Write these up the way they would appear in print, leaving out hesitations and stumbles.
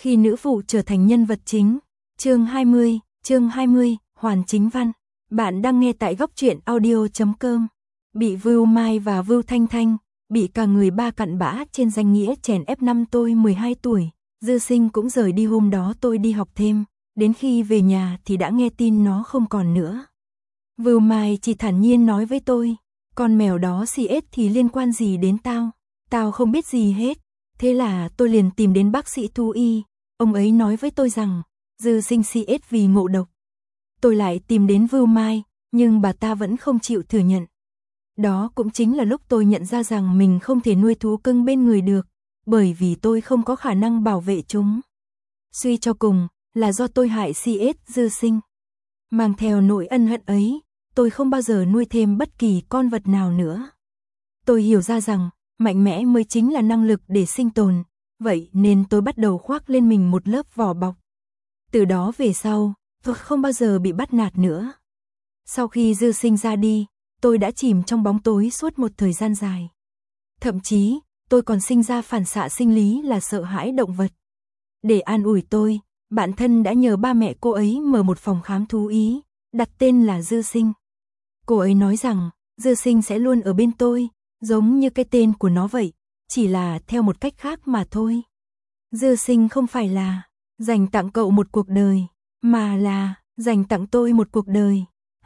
Khi nữ phụ trở thành nhân vật chính. Chương 20, Hoàn Chính Văn. Bạn đang nghe tại góc truyện audio.com. Bị Vưu Mai và Vưu Thanh Thanh, bị cả người ba cặn bã trên danh nghĩa chèn ép năm tôi 12 tuổi, Dư Sinh cũng rời đi hôm đó tôi đi học thêm, đến khi về nhà thì đã nghe tin nó không còn nữa. Vưu Mai chỉ thản nhiên nói với tôi, con mèo đó CS thì liên quan gì đến tao, tao không biết gì hết. Thế là tôi liền tìm đến bác sĩ thú y, ông ấy nói với tôi rằng, Dư Sinh CS vì ngộ độc. Tôi lại tìm đến Vưu Mai, nhưng bà ta vẫn không chịu thừa nhận. Đó cũng chính là lúc tôi nhận ra rằng mình không thể nuôi thú cưng bên người được, bởi vì tôi không có khả năng bảo vệ chúng. Suy cho cùng, là do tôi hại CS Dư Sinh. Mang theo nỗi ân hận ấy, tôi không bao giờ nuôi thêm bất kỳ con vật nào nữa. Tôi hiểu ra rằng, mạnh mẽ mới chính là năng lực để sinh tồn, vậy nên tôi bắt đầu khoác lên mình một lớp vỏ bọc. Từ đó về sau, tôi không bao giờ bị bắt nạt nữa. Sau khi Dư Sinh ra đi, tôi đã chìm trong bóng tối suốt một thời gian dài. Thậm chí, tôi còn sinh ra phản xạ sinh lý là sợ hãi động vật. Để an ủi tôi, bạn thân đã nhờ ba mẹ cô ấy mở một phòng khám thú y, đặt tên là Dư Sinh. Cô ấy nói rằng, Dư Sinh sẽ luôn ở bên tôi, giống như cái tên của nó vậy, chỉ là theo một cách khác mà thôi. Dư Sinh không phải là dành tặng cậu một cuộc đời, mà là dành tặng tôi một cuộc đời.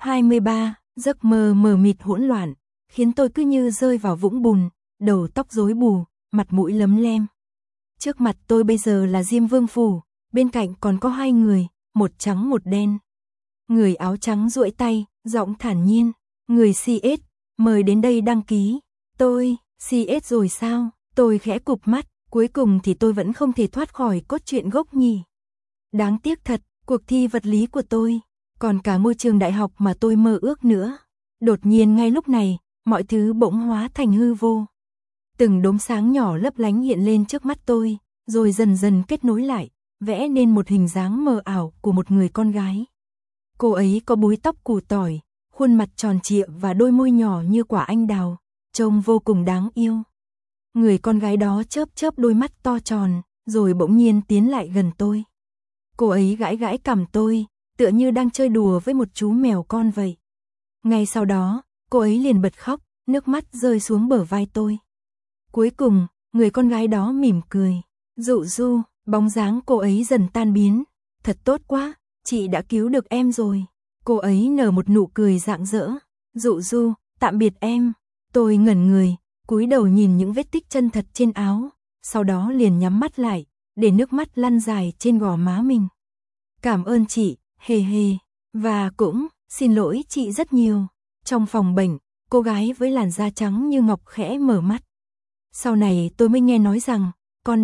23, giấc mơ mờ mịt hỗn loạn, khiến tôi cứ như rơi vào vũng bùn, đầu tóc rối bù, mặt mũi lấm lem. Trước mặt tôi bây giờ là Diêm Vương Phủ, bên cạnh còn có hai người, một trắng một đen. Người áo trắng duỗi tay, giọng thản nhiên, người CS, mời đến đây đăng ký. Tôi, CS rồi sao? Tôi khẽ cụp mắt, cuối cùng thì tôi vẫn không thể thoát khỏi cốt truyện gốc nhỉ. Đáng tiếc thật, cuộc thi vật lý của tôi, còn cả ngôi trường đại học mà tôi mơ ước nữa. Đột nhiên ngay lúc này, mọi thứ bỗng hóa thành hư vô. Từng đốm sáng nhỏ lấp lánh hiện lên trước mắt tôi, rồi dần dần kết nối lại, vẽ nên một hình dáng mờ ảo của một người con gái. Cô ấy có búi tóc củ tỏi, khuôn mặt tròn trịa và đôi môi nhỏ như quả anh đào, trông vô cùng đáng yêu. Người con gái đó chớp chớp đôi mắt to tròn, rồi bỗng nhiên tiến lại gần tôi. Cô ấy gãi gãi cằm tôi, tựa như đang chơi đùa với một chú mèo con vậy. Ngay sau đó, cô ấy liền bật khóc, nước mắt rơi xuống bờ vai tôi. Cuối cùng, người con gái đó mỉm cười. Dụ Du, bóng dáng cô ấy dần tan biến. Thật tốt quá, chị đã cứu được em rồi. Cô ấy nở một nụ cười rạng rỡ. Dụ Du, tạm biệt em. Tôi ngẩn người, cúi đầu nhìn những vết tích chân thật trên áo, sau đó liền nhắm mắt lại, để nước mắt lăn dài trên gò má mình. Cảm ơn chị, hề hề, và cũng xin lỗi chị rất nhiều. Trong phòng bệnh, cô gái với làn da trắng như ngọc khẽ mở mắt. Sau này tôi mới nghe nói rằng, con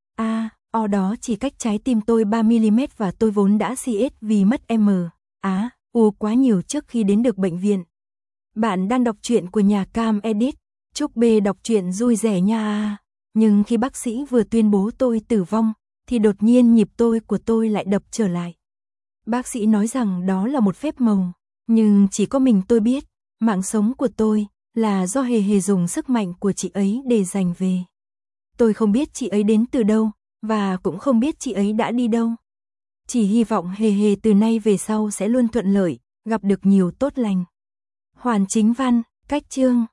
D.A.O đó chỉ cách trái tim tôi 3mm và tôi vốn đã CS vì mất M.A.U quá nhiều trước khi đến được bệnh viện. Bạn đang đọc truyện của nhà Cam Edit, chúc B đọc truyện vui vẻ nha. Nhưng khi bác sĩ vừa tuyên bố tôi tử vong, thì đột nhiên nhịp của tôi lại đập trở lại. Bác sĩ nói rằng đó là một phép màu, nhưng chỉ có mình tôi biết, mạng sống của tôi là do hề hề dùng sức mạnh của chị ấy để giành về. Tôi không biết chị ấy đến từ đâu, và cũng không biết chị ấy đã đi đâu. Chỉ hy vọng hề hề từ nay về sau sẽ luôn thuận lợi, gặp được nhiều tốt lành. Hoàn Chính Văn, cách chương